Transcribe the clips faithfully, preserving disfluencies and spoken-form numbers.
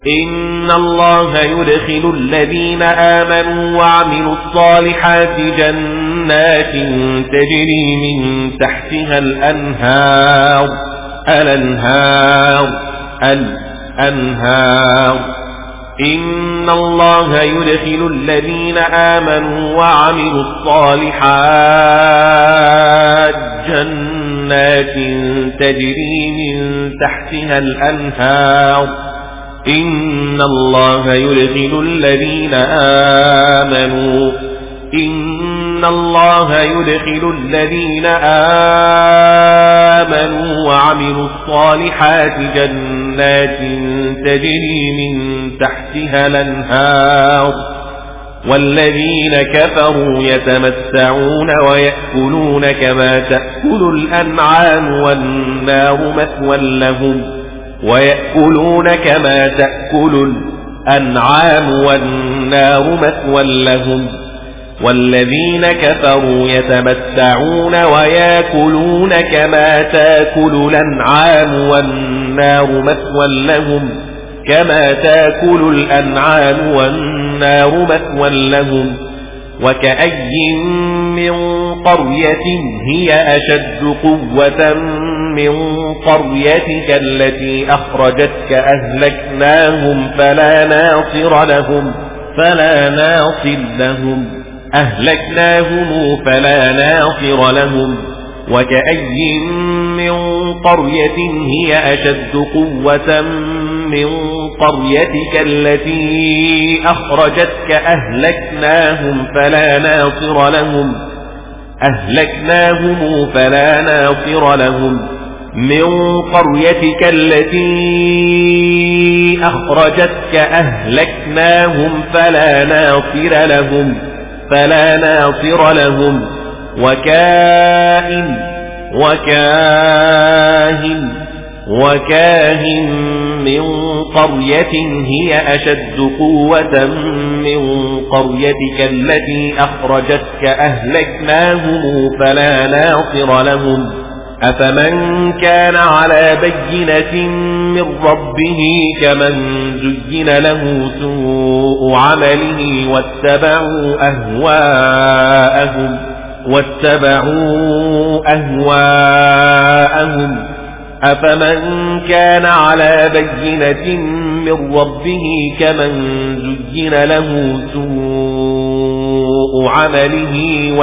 إن الله يدخل الذين آمنوا وعملوا الصالحات جنات تجري من تحتها الأنهار الأنهار الأنهار إن الله يدخل الذين آمنوا وعملوا الصالحات جنات تجري من تحتها الأنهار إن الله يدخل الذين آمنوا إن الله يدخل الذين آمنوا وعملوا الصالحات جنات تجري من تحتها الأنهار والذين كفروا يتمتعون ويأكلون كما تأكل الأنعام والنار مثوى لهم ويأكلون كما تأكل الأنعام والنار مثوى لهم والذين كفروا يتمتعون ويأكلون كما تأكل الأنعام والنار مثوى لهم كما تأكل الأنعام والنار مثوى لهم وكأي من قرية هي أشد قوة من قريتك التي أخرجتك أهلكناهم فلا ناصر لهم فلا ناصر لهم أهلكناهم فلا ناصر لهم وكأي من قرية هي أشد قوة من قريتك التي أخرجتك أهلكناهم فلا ناصر لهم أهلكناهم فلا ناصر لهم من قريتك التي أخرجتك أهلكناهم فلا ناصر لهم فلا ناصر لهم وكائن وكاهن وكاهن من قرية هي أشد قوة من قريتك التي أخرجتك أهلكناهم فلا ناصر لهم أفمن كان على بينة من ربه كمن زين له سوء عمله واتبعوا أهواءهم واتبعوا أهواءهم أفمن كان على بينة من ربه كمن زين له سوء عمله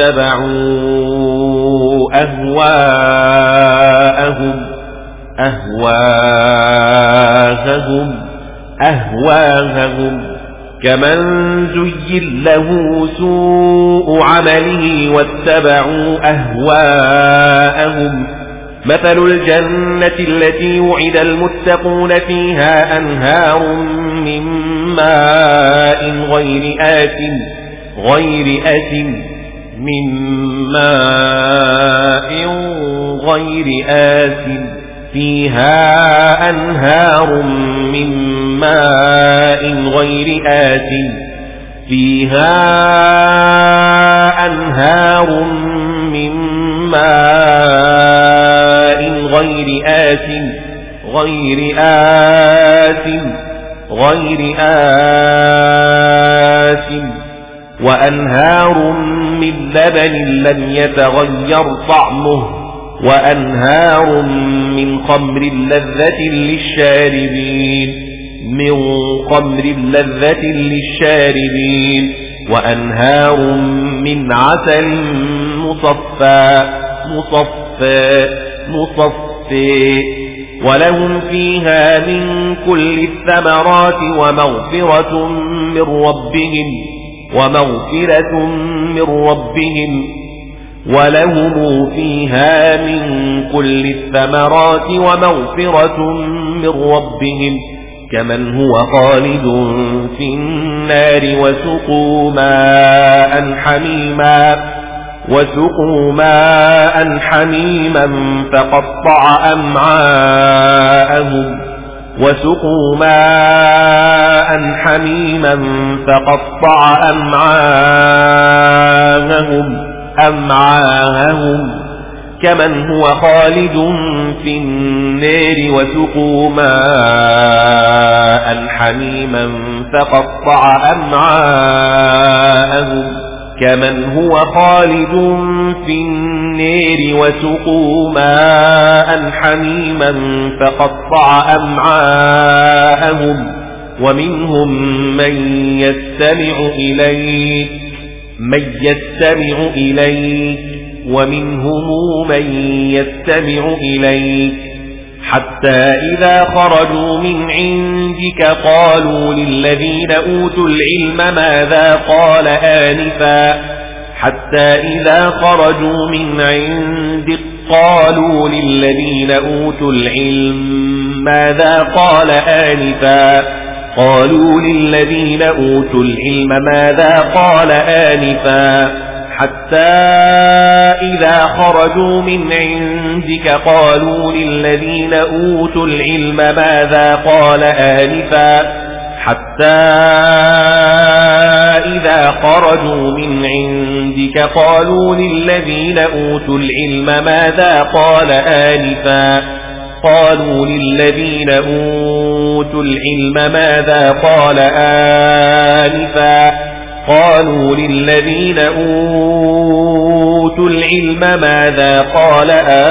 واتبعوا أهواءهم أهواءهم أهواءهم كمن زين له سوء عمله واتبعوا أهواءهم مثل الجنة التي وعد المتقون فيها أنهار من ماء غير آت غير آت من ماء غير آت فيها أنهار من ماء غير آت فيها أنهار من ماء غير آت غير آت غير آت وأنهار من لبن لم يتغير طعمه وأنهار من خمر لذة للشاربين من خمر لذة للشاربين وأنهار من عسل مصفى مصفى مصفى ولهم فيها من كل الثمرات ومغفرة من ربهم ومغفرة من ربهم ولهم فيها من كل الثمرات ومغفرة من ربهم كمن هو خالد في النار وسقوا ماء حميما وسقوا ماء حميما فقطع أمعاءهم وسقوا ماء حميما فقطع أمعاءهم أمعاءهم كمن هو خالد في النار وسقوا ماء حميما فقطع أمعاءهم كمن هو خالد في النار وسقوا ماء حميما فقطع أمعاءهم ومنهم من يستمع إليك من يستمع إليك ومنهم من يستمع إليك حتى إذا خرجوا من عندك قالوا للذين أوتوا العلم ماذا قال آنفا حتى إذا خرجوا من عندك قالوا للذين أوتوا العلم ماذا قال آنفا قالوا للذين أوتوا العلم ماذا قال آنفا حتى إذا خرجوا من عندك قالوا للذين أوتوا العلم ماذا قال آنفا حتى إذا خرجوا من عندك قالوا للذين أوتوا العلم ماذا قال آنفا قالوا للذين أوتوا العلم ماذا قال آنفا قالوا للذين أوتوا العلم ماذا قال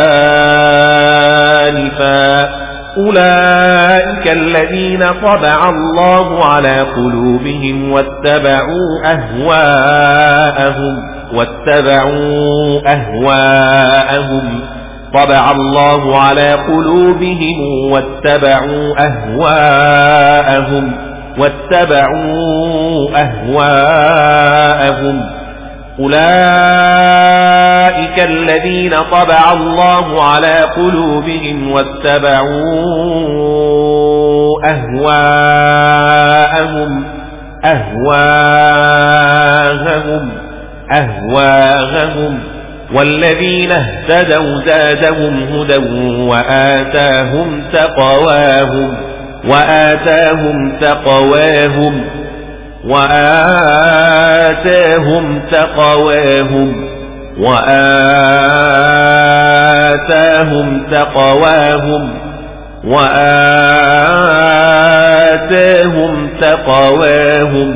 آنفا أولئك الذين طبع الله على قلوبهم واتبعوا أهواءهم واتبعوا أهواءهم طبع الله على قلوبهم واتبعوا أهواءهم واتبعوا أهواءهم أولئك الذين طبع الله على قلوبهم واتبعوا أهواءهم أهواءهم أهواءهم والذين اهتدوا زادهم هدى وآتاهم تقواهم وآتاهم تقواهم وآتاهم تقواهم وآتاهم تقواهم وآتاهم تقواهم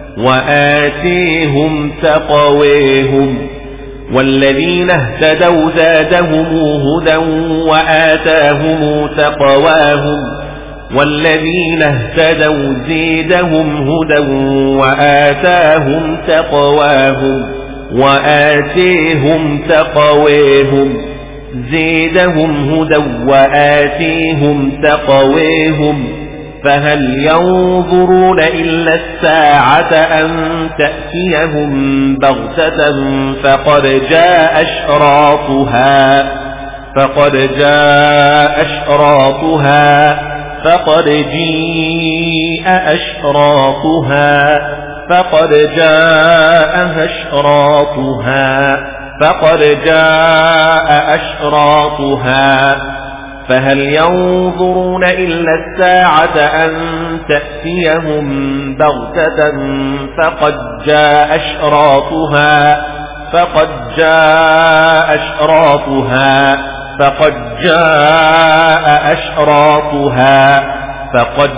وآتيهم تقواهم والذين اهتدوا زادهم هدى وآتاهم تقواهم والذين اهتدوا زيدهم هدى وآتاهم تقواهم وآتيهم تقواهم زيدهم هدى وآتيهم تقواهم فهل ينظرون إلا الساعة أن تأتيهم بغتة فقد جاء أشراطها فقد جاء أشراطها فقد جيء أشراطها فقد جاء أشراطها فقد جاء أشراطها فهل ينظرون إلا الساعة أن تأتيهم بغتة فقد جاء أشراطها فقد جاء أشراطها فقد جاء أشراطها فقد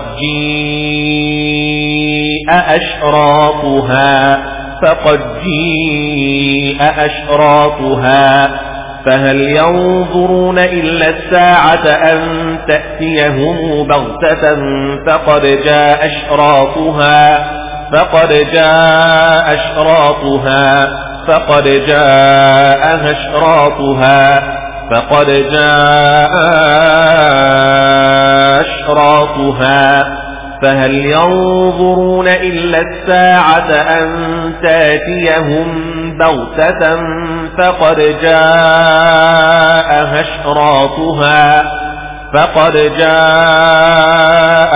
جيء أشراطها فقد جيء أشراطها فهل ينظرون إلا الساعة أن تأتيهم بغتة فقد جاء أشراطها فقد جاء أشراطها فقد جاء أشراطها فقد جاء أشراطها فهل ينظرون إلا الساعة أن تأتيهم بغتة فقد جاء أشراطها فقد جاء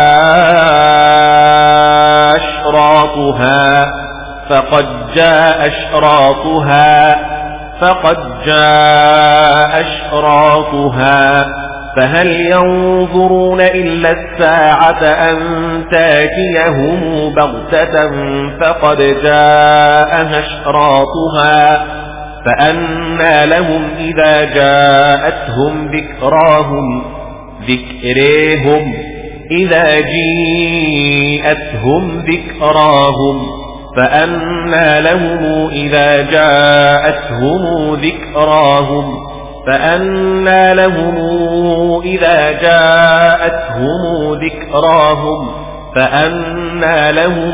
أشراطها فقد جاء أشراطها فقد جاء أشراطها فهل ينظرون إلا الساعة أن تأتيهم بغتة فقد جاء أشراطها فأنى لهم إذا جاءتهم ذكراهم ذكريهم إذا جاءتهم ذكراهم فأنى لهم إذا جاءتهم ذكراهم فأنى لهم إذا جاءتهم ذكراهم فأنى لهم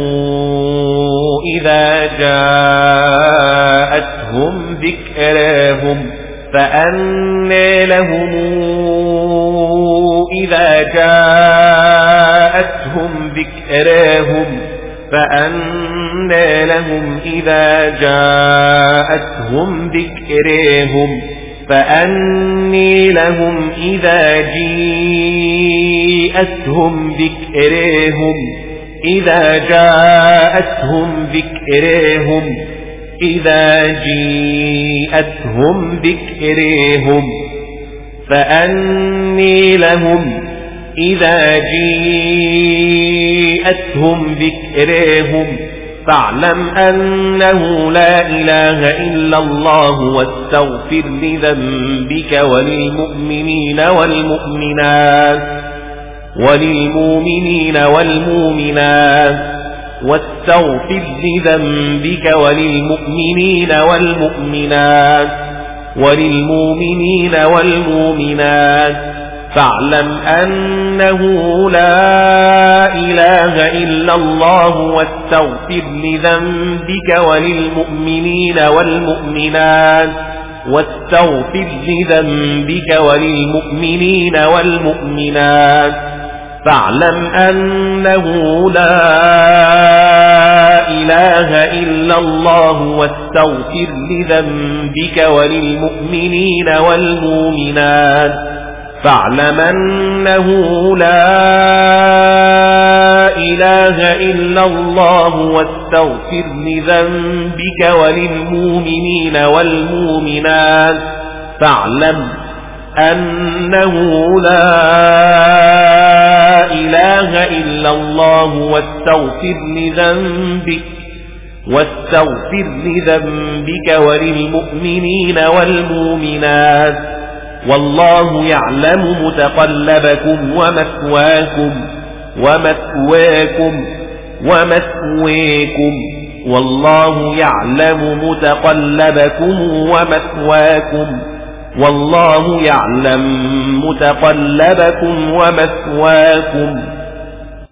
إذا جاءتهم ذكراهم فأنى لهم إذا جاءتهم ذكراهم فأنى لهم إذا جاءتهم ذكراهم فأني لهم إذا جاءتهم ذكراهم إذا جاءتهم ذكراهم إذا جاءتهم ذكراهم فأني لهم إذا جاءتهم ذكراهم فاعلم أنه لا إله إلا الله واستغفر لذنبك وللمؤمنين والمؤمنات وللمؤمنين والمؤمنات واستغفر لذنبك وللمؤمنين والمؤمنات وللمؤمنين والمؤمنات فاعلم أنه لا إله إلا الله واستغفر لذنبك وللمؤمنين والمؤمنات واستغفر لذنبك وللمؤمنين والمؤمنات فاعلم أنه لا إله إلا الله واستغفر لذنبك وللمؤمنين والمؤمنات فاعلم أنه لا إله إلا الله واستغفر لذنبك وللمؤمنين والمؤمنات فاعلم أنه لا إله إلا الله واستغفر لذنبك واستغفر لذنبك وللمؤمنين والمؤمنات والله يعلم متقلبكم ومثواكم ومثواكم ومثواكم والله يعلم متقلبكم ومثواكم والله يعلم متقلبكم ومثواكم